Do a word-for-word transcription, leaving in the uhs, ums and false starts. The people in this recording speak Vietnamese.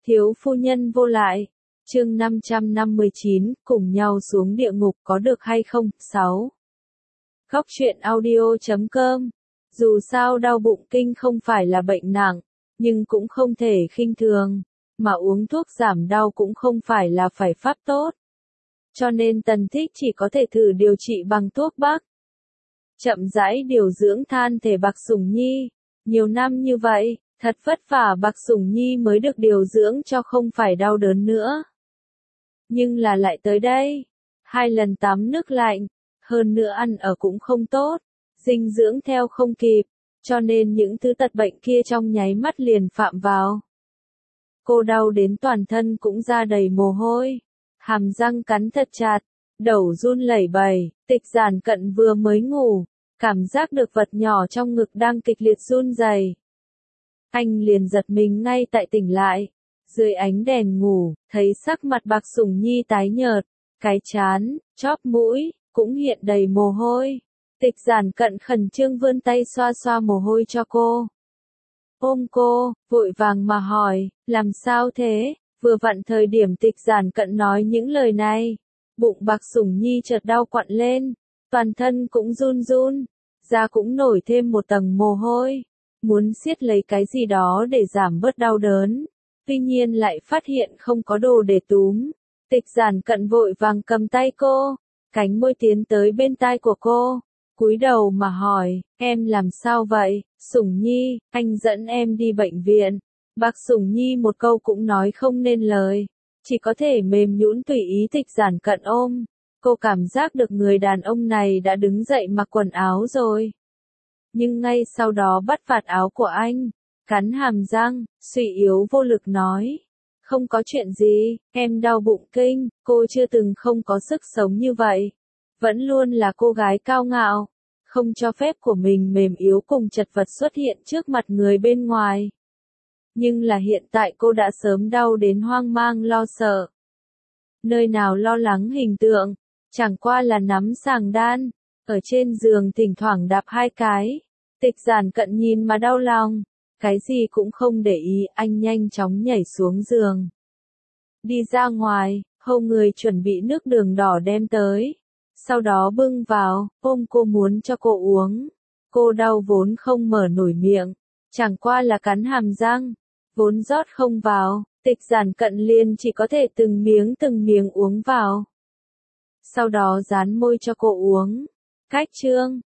Thiếu phu nhân vô lại. Chương năm trăm năm mươi chín, cùng nhau xuống địa ngục có được hay không? sáu. Góc truyện audio chấm com. Dù sao đau bụng kinh không phải là bệnh nặng, nhưng cũng không thể khinh thường, mà uống thuốc giảm đau cũng không phải là phải pháp tốt. Cho nên Tần Thích chỉ có thể thử điều trị bằng thuốc bắc. Chậm rãi điều dưỡng than thể Bạc Sủng Nhi. Nhiều năm như vậy, thật vất vả Bạc Sủng Nhi mới được điều dưỡng cho không phải đau đớn nữa. Nhưng là lại tới đây, hai lần tắm nước lạnh, hơn nữa ăn ở cũng không tốt, dinh dưỡng theo không kịp, cho nên những thứ tật bệnh kia trong nháy mắt liền phạm vào. Cô đau đến toàn thân cũng ra đầy mồ hôi, hàm răng cắn thật chặt, đầu run lẩy bẩy. Tịch Giản Cận vừa mới ngủ, cảm giác được vật nhỏ trong ngực đang kịch liệt run rẩy. Anh liền giật mình ngay tại tỉnh lại, dưới ánh đèn ngủ, thấy sắc mặt Bạc Sủng Nhi tái nhợt, cái trán, chóp mũi cũng hiện đầy mồ hôi. Tịch Giản Cận khẩn trương vươn tay xoa xoa mồ hôi cho cô. Ôm cô, vội vàng mà hỏi, làm sao thế? Vừa vặn thời điểm Tịch Giản Cận nói những lời này, bụng Bạc Sủng Nhi chợt đau quặn lên, toàn thân cũng run run, da cũng nổi thêm một tầng mồ hôi, muốn siết lấy cái gì đó để giảm bớt đau đớn, tuy nhiên lại phát hiện không có đồ để túm. Tịch Giản Cận vội vàng cầm tay cô, cánh môi tiến tới bên tai của cô, cúi đầu mà hỏi, em làm sao vậy, Sủng Nhi, anh dẫn em đi bệnh viện. Bạc Sủng Nhi một câu cũng nói không nên lời, chỉ có thể mềm nhũn tùy ý Tịch Giản Cận ôm. Cô cảm giác được người đàn ông này đã đứng dậy mặc quần áo rồi. Nhưng ngay sau đó bắt vạt áo của anh, cắn hàm răng, suy yếu vô lực nói. Không có chuyện gì, em đau bụng kinh, cô chưa từng không có sức sống như vậy. Vẫn luôn là cô gái cao ngạo, không cho phép của mình mềm yếu cùng chật vật xuất hiện trước mặt người bên ngoài. Nhưng là hiện tại cô đã sớm đau đến hoang mang lo sợ. Nơi nào lo lắng hình tượng, chẳng qua là nắm sàng đan, ở trên giường thỉnh thoảng đạp hai cái. Tịch Giản Cận nhìn mà đau lòng, cái gì cũng không để ý, anh nhanh chóng nhảy xuống giường. Đi ra ngoài, hầu người chuẩn bị nước đường đỏ đem tới. Sau đó bưng vào, ôm cô muốn cho cô uống. Cô đau vốn không mở nổi miệng, chẳng qua là cắn hàm răng, vốn rót không vào, Tịch Giản Cận liền chỉ có thể từng miếng từng miếng uống vào. Sau đó dán môi cho cô uống. Cách chương,